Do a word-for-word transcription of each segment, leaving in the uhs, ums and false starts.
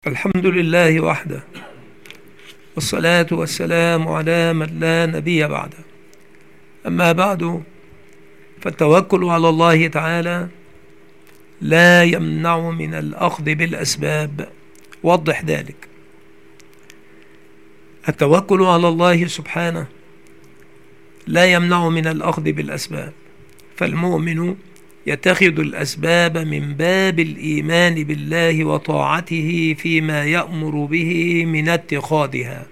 الحمد لله وحده، والصلاة والسلام على من لا نبي بعده. أما بعد، فالتوكل على الله تعالى لا يمنع من الأخذ بالأسباب. وضح ذلك. التوكل على الله سبحانه لا يمنع من الأخذ بالأسباب، فالمؤمن يتخذ الأسباب من باب الإيمان بالله وطاعته فيما يأمر به من اتخاذها،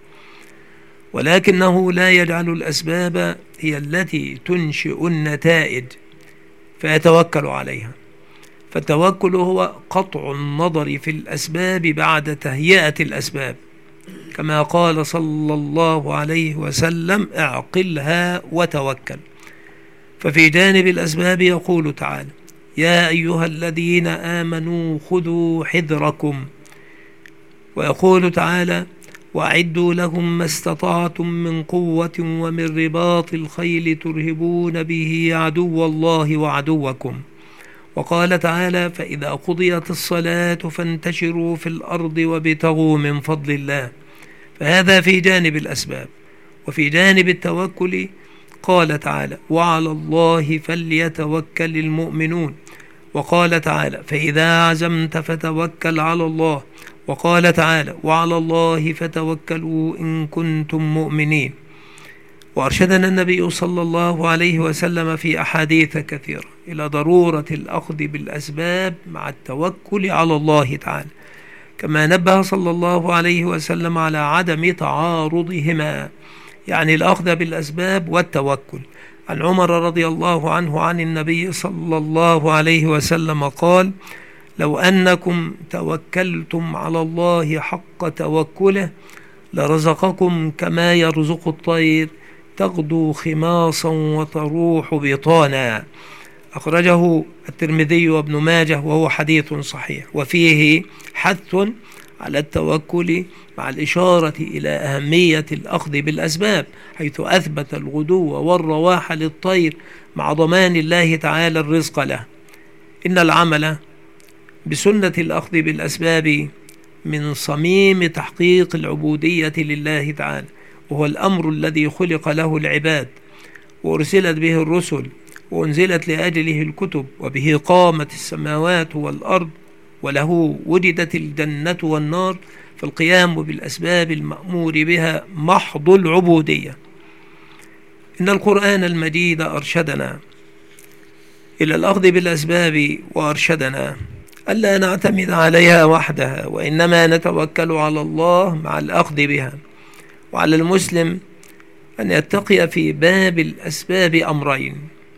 ولكنه لا يجعل الأسباب هي التي تنشئ النتائج فيتوكل عليها. فالتوكل هو قطع النظر في الأسباب بعد تهيئة الأسباب، كما قال صلى الله عليه وسلم: اعقلها وتوكل. ففي جانب الأسباب يقول تعالى: يا أيها الذين آمنوا خذوا حذركم. ويقول تعالى: وأعدوا لهم ما استطعتم من قوة ومن رباط الخيل ترهبون به عدو الله وعدوكم. وقال تعالى: فإذا قضيت الصلاة فانتشروا في الأرض وابتغوا من فضل الله. فهذا في جانب الأسباب. وفي جانب التوكل قال تعالى: وعلى الله فليتوكل المؤمنون. وقال تعالى: فإذا عزمت فتوكل على الله. وقال تعالى: وعلى الله فتوكلوا إن كنتم مؤمنين. وأرشدنا النبي صلى الله عليه وسلم في أحاديث كثيرة إلى ضرورة الأخذ بالأسباب مع التوكل على الله تعالى، كما نبه صلى الله عليه وسلم على عدم تعارضهما، يعني الأخذ بالأسباب والتوكل. عن عمر رضي الله عنه عن النبي صلى الله عليه وسلم قال: لو أنكم توكلتم على الله حق توكله لرزقكم كما يرزق الطير تغدو خماصا وتروح بطانا. أخرجه الترمذي وابن ماجه وهو حديث صحيح، وفيه حث على التوكل مع الإشارة إلى أهمية الأخذ بالأسباب، حيث أثبت الغدو والرواح للطير مع ضمان الله تعالى الرزق له. إن العمل بسنة الأخذ بالأسباب من صميم تحقيق العبودية لله تعالى، وهو الأمر الذي خلق له العباد وأرسلت به الرسل وأنزلت لأجله الكتب، وبه قامت السماوات والأرض، وله وجدت الجنة والنار. فالقيام بالأسباب المأمور بها محض العبودية. إن القرآن المجيد أرشدنا إلى الأخذ بالأسباب، وأرشدنا ألا نعتمد عليها وحدها، وإنما نتوكل على الله مع الأخذ بها. وعلى المسلم أن يتقي في باب الأسباب أمرين: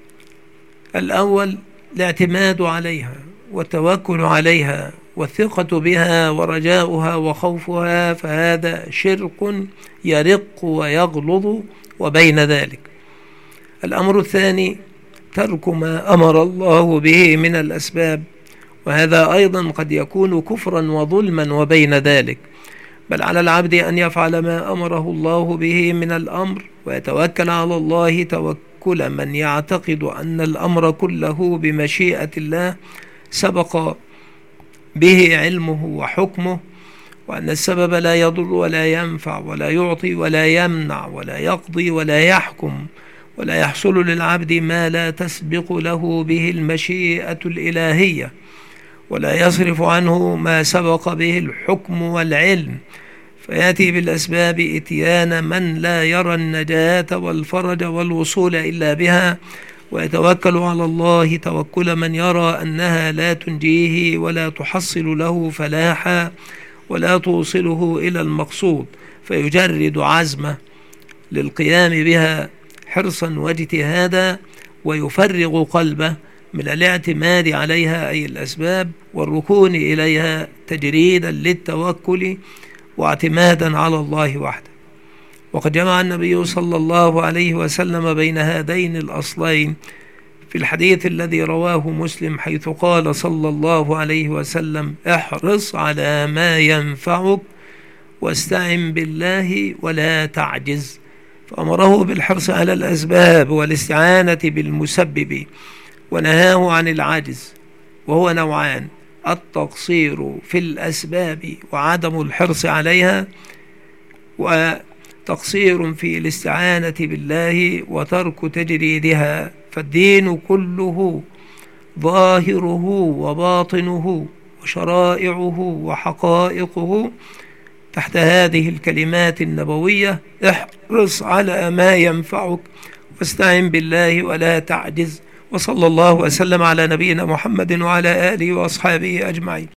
الأول الاعتماد عليها والتوكل عليها والثقة بها ورجاؤها وخوفها، فهذا شرك يرق ويغلظ وبين ذلك. الأمر الثاني ترك ما أمر الله به من الأسباب، وهذا أيضا قد يكون كفرا وظلما وبين ذلك. بل على العبد أن يفعل ما أمره الله به من الأمر ويتوكل على الله توكل من يعتقد أن الأمر كله بمشيئة الله سبق به علمه وحكمه، وأن السبب لا يضر ولا ينفع ولا يعطي ولا يمنع ولا يقضي ولا يحكم، ولا يحصل للعبد ما لا تسبق له به المشيئة الإلهية، ولا يصرف عنه ما سبق به الحكم والعلم. فيأتي بالأسباب إتيان من لا يرى النجاة والفرج والوصول إلا بها، ويتوكل على الله توكل من يرى أنها لا تنجيه ولا تحصل له فلاحا ولا توصله إلى المقصود، فيجرد عزمه للقيام بها حرصا واجتهادا، ويفرغ قلبه من الاعتماد عليها أي الأسباب والركون إليها تجريدا للتوكل واعتمادا على الله وحده. وقد جمع النبي صلى الله عليه وسلم بين هذين الأصلين في الحديث الذي رواه مسلم، حيث قال صلى الله عليه وسلم: احرص على ما ينفعك واستعن بالله ولا تعجز. فأمره بالحرص على الأسباب والاستعانة بالمسبب، ونهاه عن العجز، وهو نوعان: التقصير في الأسباب وعدم الحرص عليها، وتقصير في الاستعانة بالله وترك تجريدها. فالدين كله ظاهره وباطنه وشرائعه وحقائقه تحت هذه الكلمات النبوية: احرص على ما ينفعك واستعن بالله ولا تعجز. وصلى الله وسلم على نبينا محمد وعلى آله وأصحابه أجمعين.